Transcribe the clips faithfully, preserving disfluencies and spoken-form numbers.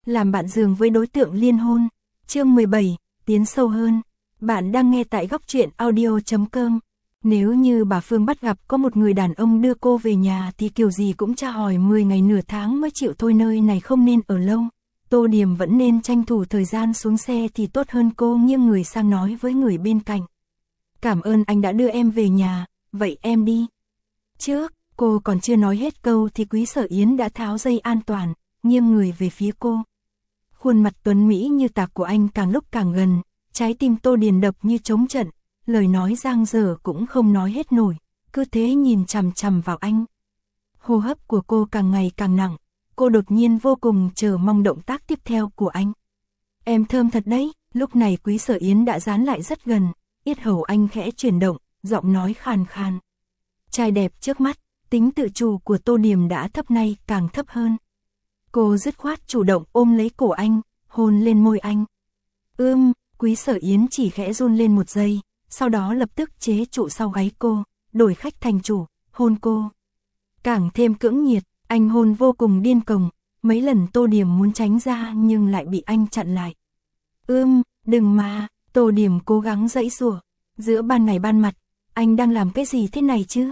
làm bạn giường với đối tượng liên hôn. Chương mười bảy, tiến sâu hơn. Bạn đang nghe tại góc truyện audio chấm com. Nếu như bà Phương bắt gặp có một người đàn ông đưa cô về nhà thì kiểu gì cũng tra hỏi mười ngày nửa tháng mới chịu thôi, nơi này không nên ở lâu. Tô Điềm vẫn nên tranh thủ thời gian xuống xe thì tốt hơn. Cô nghiêng người sang nói với người bên cạnh. Cảm ơn anh đã đưa em về nhà, vậy em đi. Trước, cô còn chưa nói hết câu thì Quý Sở Yến đã tháo dây an toàn, nghiêng người về phía cô. Khuôn mặt tuấn mỹ như tạc của anh càng lúc càng gần, trái tim Tô Điền đập như trống trận, lời nói giang dở cũng không nói hết nổi, cứ thế nhìn chằm chằm vào anh. Hô hấp của cô càng ngày càng nặng, cô đột nhiên vô cùng chờ mong động tác tiếp theo của anh. Em thơm thật đấy, lúc này Quý Sở Yến đã dán lại rất gần, yết hầu anh khẽ chuyển động, giọng nói khàn khàn. Trai đẹp trước mắt, tính tự chủ của Tô Điềm đã thấp nay càng thấp hơn. Cô dứt khoát chủ động ôm lấy cổ anh, hôn lên môi anh. Ưm, Quý Sở Yến chỉ khẽ run lên một giây, sau đó lập tức chế trụ sau gáy cô, đổi khách thành chủ, hôn cô. Càng thêm cưỡng nhiệt, anh hôn vô cùng điên cuồng, mấy lần Tô Điềm muốn tránh ra nhưng lại bị anh chặn lại. Ưm, đừng mà, Tô Điềm cố gắng giãy giụa, giữa ban ngày ban mặt, anh đang làm cái gì thế này chứ?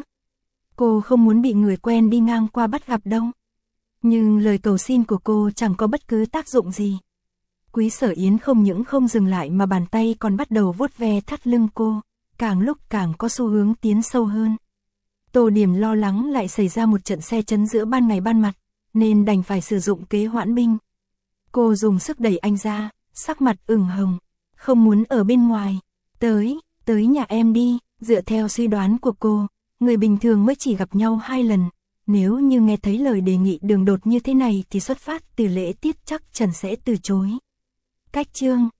Cô không muốn bị người quen đi ngang qua bắt gặp đâu. Nhưng lời cầu xin của cô chẳng có bất cứ tác dụng gì. Quý Sở Yến không những không dừng lại mà bàn tay còn bắt đầu vuốt ve thắt lưng cô, càng lúc càng có xu hướng tiến sâu hơn. Tô Điềm lo lắng lại xảy ra một trận xe chấn giữa ban ngày ban mặt, nên đành phải sử dụng kế hoãn binh. Cô dùng sức đẩy anh ra, sắc mặt ửng hồng, không muốn ở bên ngoài. Tới, tới nhà em đi, dựa theo suy đoán của cô, người bình thường mới chỉ gặp nhau hai lần. Nếu như nghe thấy lời đề nghị đường đột như thế này thì xuất phát từ lễ tiết chắc Trần sẽ từ chối. Cách chương